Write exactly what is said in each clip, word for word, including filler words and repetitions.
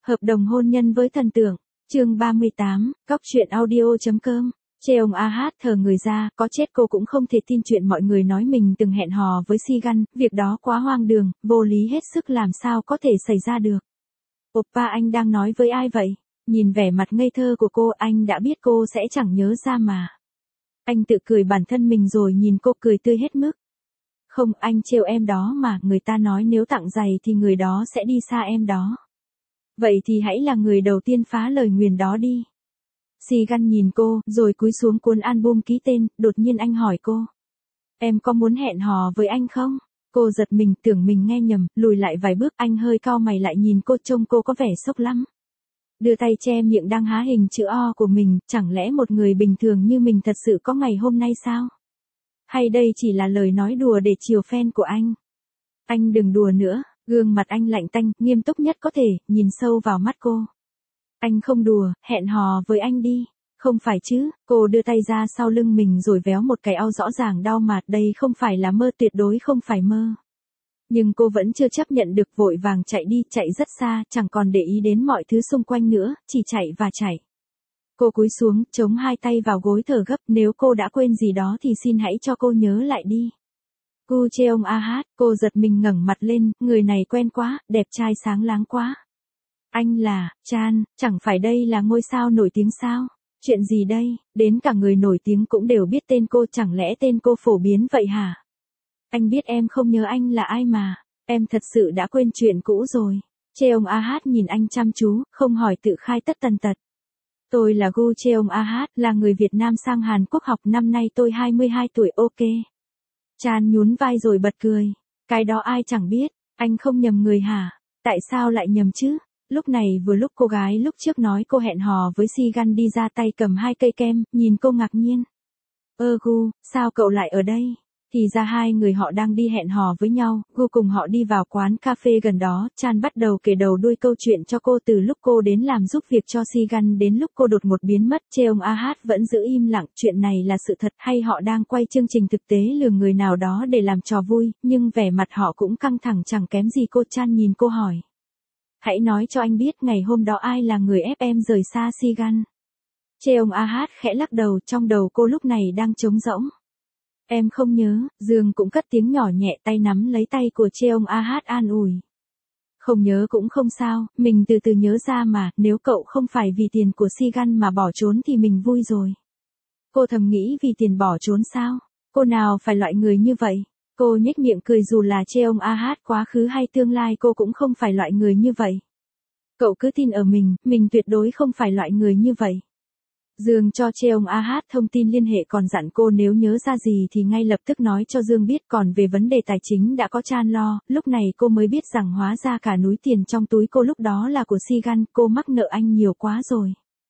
Hợp đồng hôn nhân với thần tượng. Chương ba mươi tám, Cóc truyện audio.com. Cheong A Hát thờ người ra, có chết cô cũng không thể tin chuyện mọi người nói mình từng hẹn hò với Sigan, việc đó quá hoang đường, vô lý hết sức, làm sao có thể xảy ra được. Oppa, anh đang nói với ai vậy? Nhìn vẻ mặt ngây thơ của cô, anh đã biết cô sẽ chẳng nhớ ra mà. Anh tự cười bản thân mình rồi nhìn cô cười tươi hết mức. Không, anh trêu em đó mà, người ta nói nếu tặng giày thì người đó sẽ đi xa em đó. Vậy thì hãy là người đầu tiên phá lời nguyền đó đi. Sigan nhìn cô, rồi cúi xuống cuốn album ký tên, đột nhiên anh hỏi cô. Em có muốn hẹn hò với anh không? Cô giật mình, tưởng mình nghe nhầm, lùi lại vài bước, anh hơi cau mày lại nhìn cô, trông cô có vẻ sốc lắm. Đưa tay che miệng đang há hình chữ O của mình, chẳng lẽ một người bình thường như mình thật sự có ngày hôm nay sao? Hay đây chỉ là lời nói đùa để chiều fan của anh? Anh đừng đùa nữa, gương mặt anh lạnh tanh, nghiêm túc nhất có thể, nhìn sâu vào mắt cô. Anh không đùa, hẹn hò với anh đi. Không phải chứ, cô đưa tay ra sau lưng mình rồi véo một cái áo rõ ràng đau mạt, đây không phải là mơ, tuyệt đối không phải mơ. Nhưng cô vẫn chưa chấp nhận được, vội vàng chạy đi, chạy rất xa, chẳng còn để ý đến mọi thứ xung quanh nữa, chỉ chạy và chạy. Cô cúi xuống, chống hai tay vào gối thở gấp, nếu cô đã quên gì đó thì xin hãy cho cô nhớ lại đi. Gu Cheong A Hát, cô giật mình ngẩng mặt lên, người này quen quá, đẹp trai sáng láng quá. Anh là, Chan, chẳng phải đây là ngôi sao nổi tiếng sao? Chuyện gì đây, đến cả người nổi tiếng cũng đều biết tên cô, chẳng lẽ tên cô phổ biến vậy hả? Anh biết em không nhớ anh là ai mà, em thật sự đã quên chuyện cũ rồi. Cheong A Hát nhìn anh chăm chú, không hỏi tự khai tất tần tật. Tôi là Gu Cheong A Hát, là người Việt Nam sang Hàn Quốc học, năm nay tôi hai mươi hai tuổi, ok. Chan nhún vai rồi bật cười. Cái đó ai chẳng biết, anh không nhầm người hả? Tại sao lại nhầm chứ? Lúc này vừa lúc cô gái lúc trước nói cô hẹn hò với Sigan đi ra, tay cầm hai cây kem, nhìn cô ngạc nhiên. Ơ Gu, sao cậu lại ở đây? Thì ra hai người họ đang đi hẹn hò với nhau. Gu cùng họ đi vào quán cà phê gần đó, Chan bắt đầu kể đầu đuôi câu chuyện cho cô, từ lúc cô đến làm giúp việc cho Sigan đến lúc cô đột ngột biến mất. Cheong A Hát vẫn giữ im lặng, chuyện này là sự thật hay họ đang quay chương trình thực tế lừa người nào đó để làm trò vui, nhưng vẻ mặt họ cũng căng thẳng chẳng kém gì cô. Chan nhìn cô hỏi. Hãy nói cho anh biết ngày hôm đó ai là người ép em rời xa Sigan. Cheong A Hát khẽ lắc đầu, trong đầu cô lúc này đang trống rỗng. Em không nhớ, Dương cũng cất tiếng nhỏ nhẹ, tay nắm lấy tay của Cheong A Hát an ủi. Không nhớ cũng không sao, mình từ từ nhớ ra mà, nếu cậu không phải vì tiền của Sigan mà bỏ trốn thì mình vui rồi. Cô thầm nghĩ, vì tiền bỏ trốn sao? Cô nào phải loại người như vậy? Cô nhếch miệng cười, dù là Cheong A Hát quá khứ hay tương lai cô cũng không phải loại người như vậy. Cậu cứ tin ở mình, mình tuyệt đối không phải loại người như vậy. Dương cho Cheong A Hát thông tin liên hệ, còn dặn cô nếu nhớ ra gì thì ngay lập tức nói cho Dương biết, còn về vấn đề tài chính đã có Chan lo. Lúc này cô mới biết rằng hóa ra cả núi tiền trong túi cô lúc đó là của Sigan, cô mắc nợ anh nhiều quá rồi.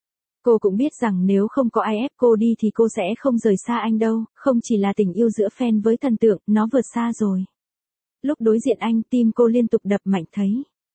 Cô cũng biết rằng nếu không có ai ép cô đi thì cô sẽ không rời xa anh đâu, không chỉ là tình yêu giữa fan với thần tượng, nó vượt xa rồi. Lúc đối diện anh, tim cô liên tục đập mạnh thấy.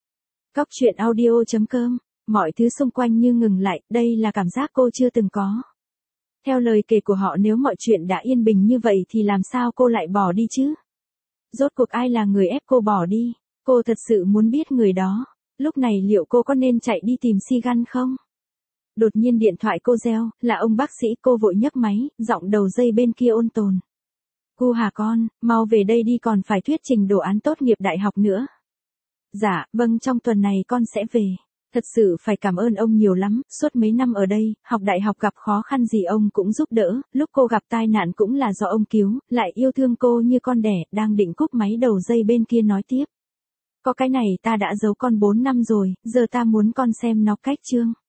Cóc truyện audio.com. Mọi thứ xung quanh như ngừng lại, đây là cảm giác cô chưa từng có. Theo lời kể của họ, nếu mọi chuyện đã yên bình như vậy thì làm sao cô lại bỏ đi chứ? Rốt cuộc ai là người ép cô bỏ đi? Cô thật sự muốn biết người đó. Lúc này liệu cô có nên chạy đi tìm Sigan không? Đột nhiên điện thoại cô reo, là ông bác sĩ. Cô vội nhấc máy, giọng đầu dây bên kia ôn tồn. Gu hả con, mau về đây đi, còn phải thuyết trình đồ án tốt nghiệp đại học nữa. Dạ, vâng, trong tuần này con sẽ về. Thật sự phải cảm ơn ông nhiều lắm, suốt mấy năm ở đây, học đại học gặp khó khăn gì ông cũng giúp đỡ, lúc cô gặp tai nạn cũng là do ông cứu, lại yêu thương cô như con đẻ. Đang định cúp máy, đầu dây bên kia nói tiếp. Có cái này ta đã giấu con bốn năm rồi, giờ ta muốn con xem nó cách chương.